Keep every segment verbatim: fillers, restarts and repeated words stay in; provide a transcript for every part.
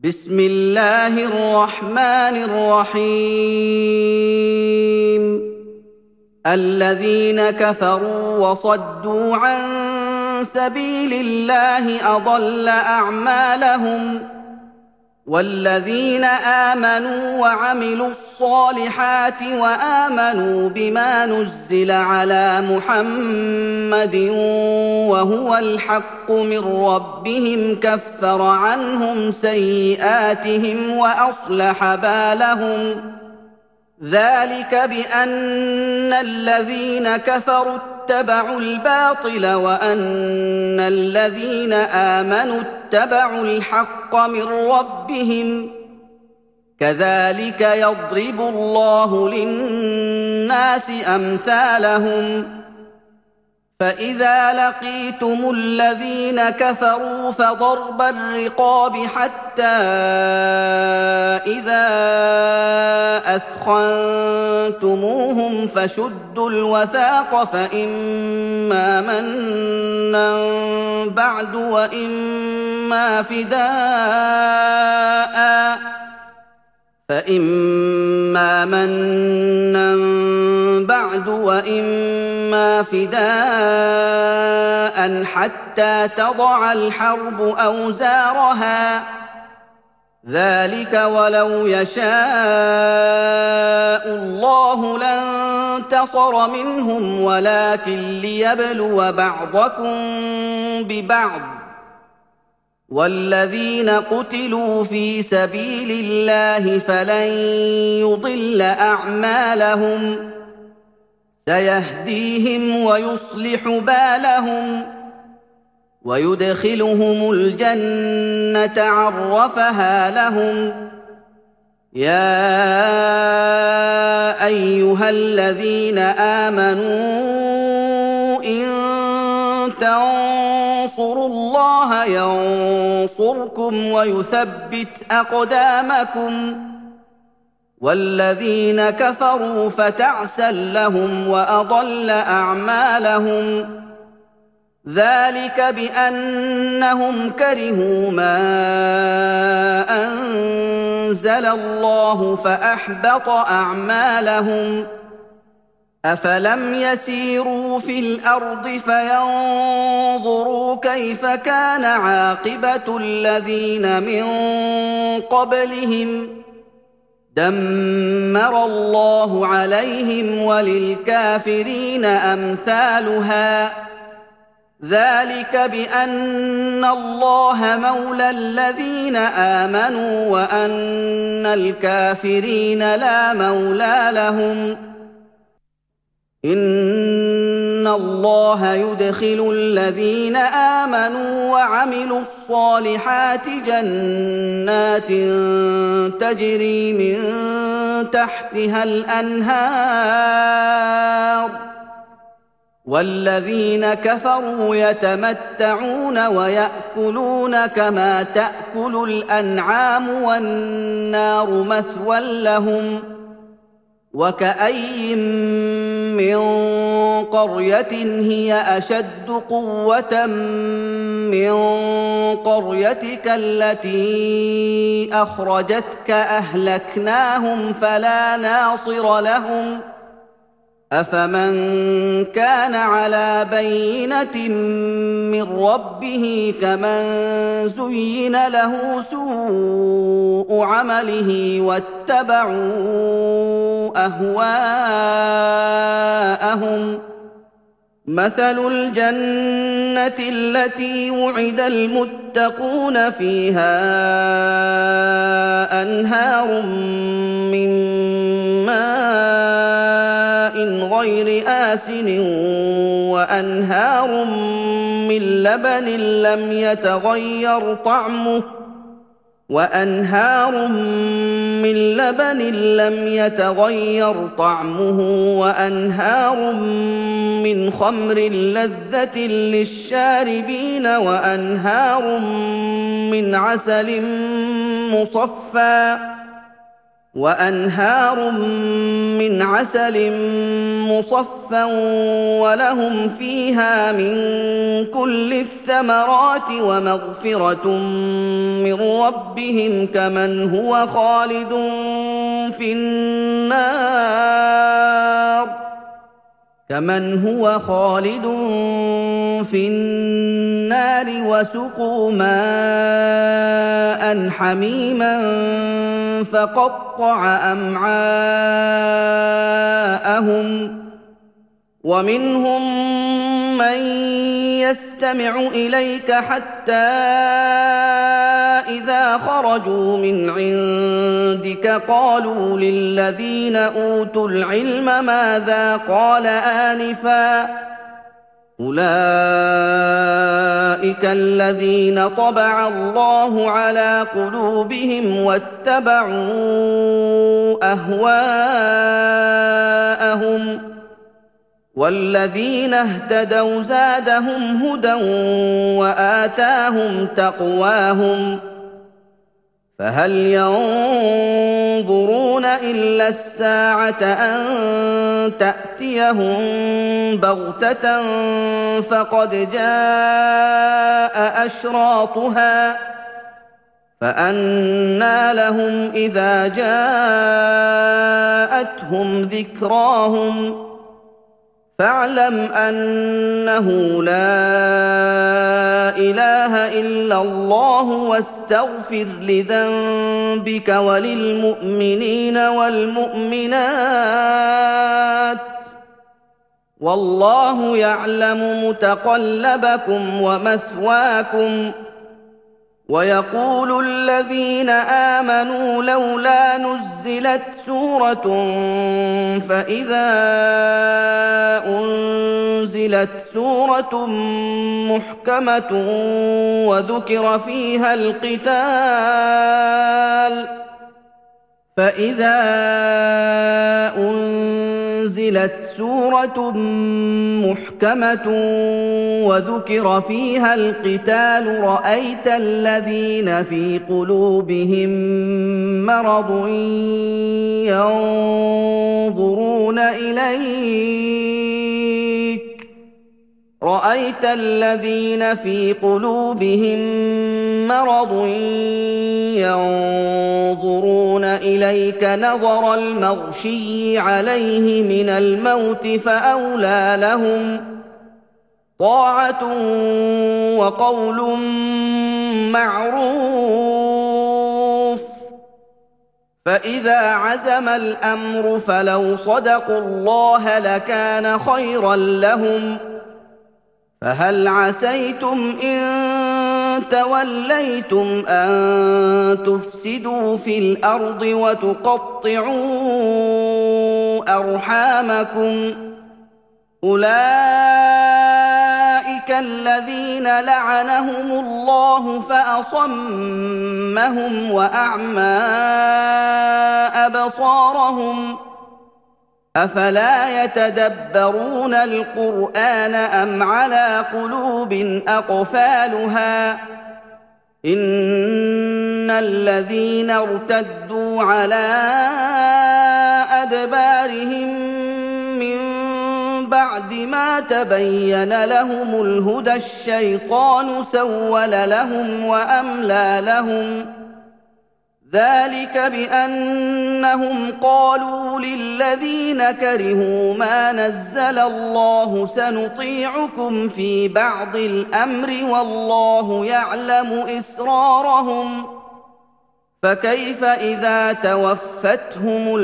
بسم الله الرحمن الرحيم الذين كفروا وصدوا عن سبيل الله أضل أعمالهم والذين آمنوا وعملوا الصالحات وآمنوا بما نزل على محمد وهو الحق من ربهم كفر عنهم سيئاتهم وأصلح بالهم ذلك بأن الذين كفروا اتبعوا الباطل وأن الذين آمنوا اتبعوا الحق من ربهم كذلك يضرب الله للناس أمثالهم فإذا لقيتم الذين كفروا فضرب الرقاب حتى إذا أثخنتموهم فشدوا الوثاق فإما منا بعد وإما فداء فإما منا بعد وإما فداء حتى تضع الحرب أوزارها ذلك ولو يشاء الله لانتصر منهم ولكن ليبلو بعضكم ببعض والذين قتلوا في سبيل الله فلن يضل أعمالهم سيهديهم ويصلح بالهم ويدخلهم الجنة عرفها لهم يا أيها الذين آمنوا إن تنصروا الله ينصركم ويثبت أقدامكم والذين كفروا فتعسا لهم وأضل أعمالهم ذلك بأنهم كرهوا ما أنزل الله فأحبط أعمالهم أفلم يسيروا في الأرض فينظروا كيف كان عاقبة الذين من قبلهم دمر الله عليهم وللكافرين أمثالها ذلك بأن الله مولى الذين آمنوا وأن الكافرين لا مولى لهم إن الله يدخل الذين آمنوا وعملوا الصالحات جنات تجري من تحتها الأنهار والذين كفروا يتمتعون ويأكلون كما تأكل الأنعام والنار مثوى لهم وكأي من قرية هي أشد قوة من قريتك التي أخرجتك أهلكناهم فلا ناصر لهم أفمن كان على بينة من ربه كمن زين له سوء عمله واتبعوا أهواءهم مثل الجنة التي وعد المتقون فيها أنهار من ماء غير آسن وأنهار من لبن لم يتغير طعمه وأنهار من لبن لم يتغير طعمه وأنهار من خمر لذة للشاربين وأنهار من عسل مصفى وأنهار من عسل مصفى ولهم فيها من كل الثمرات ومغفرة من ربهم كمن هو خالد في النار كمن هو خالد في النار وسقوا ماء حميما فقطع أمعاءهم ومنهم من يستمع إليك حتى إذا خرجوا من عندك قالوا للذين أوتوا العلم ماذا قال آنفا أولئك الذين طبع الله على قلوبهم واتبعوا أهواءهم والذين اهتدوا زادهم هدى وآتاهم تقواهم فهل ينظرون إلا الساعة أن تأتيهم بغتة فقد جاء أشراطها فأنى لهم إذا جاءتهم ذكراهم فاعلم أنه لا إله إلا الله واستغفر لذنبك وللمؤمنين والمؤمنات والله يعلم متقلبكم ومثواكم ويقول الذين آمنوا لولا نزلت سورة فإذا أنزلت سورة محكمة وذكر فيها القتال فإذا أنزلت سورة محكمة وذكر فيها القتال رأيت الذين في قلوبهم مرض ينظرون إليك رأيت الذين في قلوبهم مرض ينظرون إليك نظر المغشي عليه من الموت فأولى لهم طاعة وقول معروف فإذا عزم الأمر فلو صدقوا الله لكان خيرا لهم فهل عسيتم إن توليتم أن تفسدوا في الأرض وتقطعوا أرحامكم أولئك الذين لعنهم الله فأصمهم وأعمى أبصارهم أفلا يتدبرون القرآن أم على قلوب أقفالها إن الذين ارتدوا على أدبارهم من بعد ما تبين لهم الهدى الشيطان سول لهم وأملى لهم ذلك بأنهم قالوا للذين كرهوا ما نزل الله سنطيعكم في بعض الأمر والله يعلم إسرارهم فكيف إذا توفتهم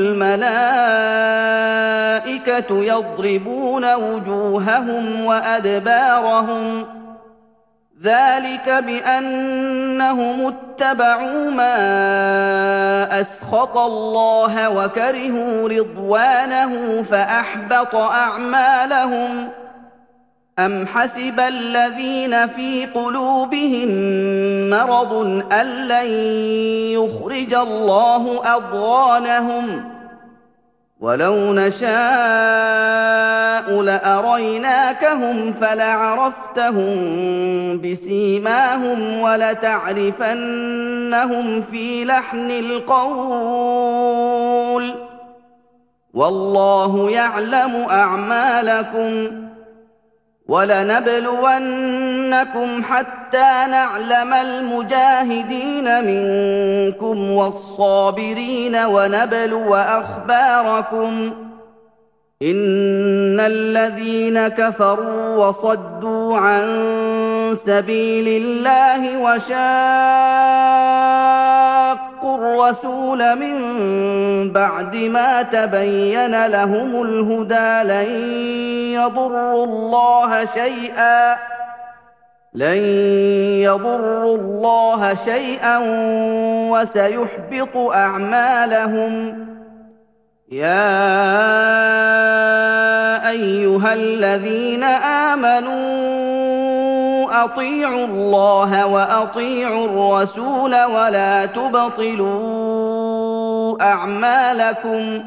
الملائكة يضربون وجوههم وأدبارهم ذلك بأنهم اتبعوا ما أسخط الله وكرهوا رضوانه فأحبط أعمالهم أم حسب الذين في قلوبهم مرض أن لن يخرج الله أضغانهم وَلَوْ نَشَاءُ لَأَرَيْنَاكَهُمْ فَلَعَرَفْتَهُم بِسِيمَاهُمْ وَلَتَعْرِفَنَّهُمْ فِي لَحْنِ الْقَوْلِ ۚ وَاللَّهُ يَعْلَمُ أَعْمَالَكُمْ ۚ وَلَنَبْلُوَنَّكُمْ حَتَّىٰ نَعْلَمَ الْمُجَاهِدِينَ مِنكُمْ وَالصَّابِرِينَ وَنَبْلُوَ أَخْبَارَكُمْ ۚ إِنَّ الَّذِينَ كَفَرُوا وَصَدُّوا عَن سَبِيلِ اللَّهِ وَشَاقُّوا الرَّسُولَ مِن بَعْدِ مَا تَبَيَّنَ لَهُمُ الْهُدَىٰ لَن يَضُرُّوا اللَّهَ شَيْئًا لن يضروا الله شيئا وسيحبط أعمالهم. يا أيها الذين آمنوا أطيعوا الله وأطيعوا الرسول ولا تبطلوا أعمالكم.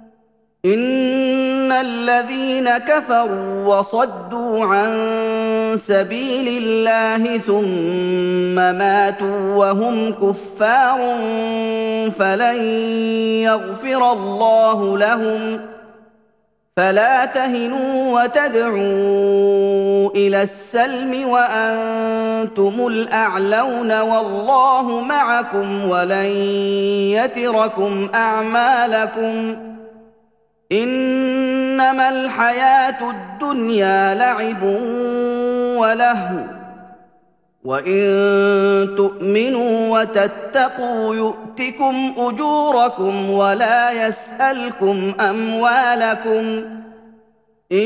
إن الذين كفروا وصدوا عن سبيل الله ثم ماتوا وهم كفار فلن يغفر الله لهم. فلا تهنوا وتدعوا إلى السلم وأنتم الأعلون والله معكم ولن يتركم أعمالكم. إنما الحياة الدنيا لعب ولهو وإن تؤمنوا وتتقوا يؤتكم أجوركم ولا يسألكم أموالكم. إن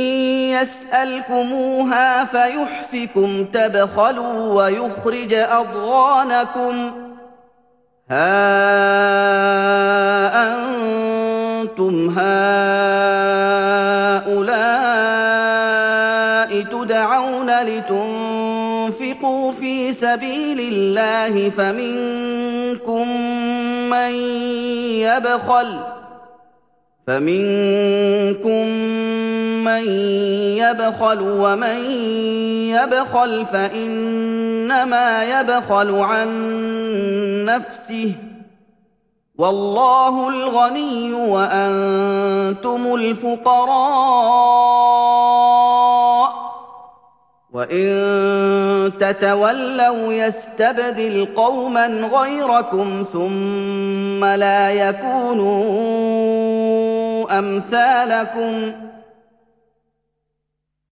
يسألكموها فيحفكم تبخلوا ويخرج أضغانكم. ها أنتم هؤلاء تدعون لتنفقوا في سبيل الله فمنكم من يبخل فمنكم من يبخل ومن يبخل فإنما يبخل عن نفسه والله الغني وأنتم الفقراء. وإن تتولوا يستبدل قوما غيركم ثم لا يكونوا أمثالكم.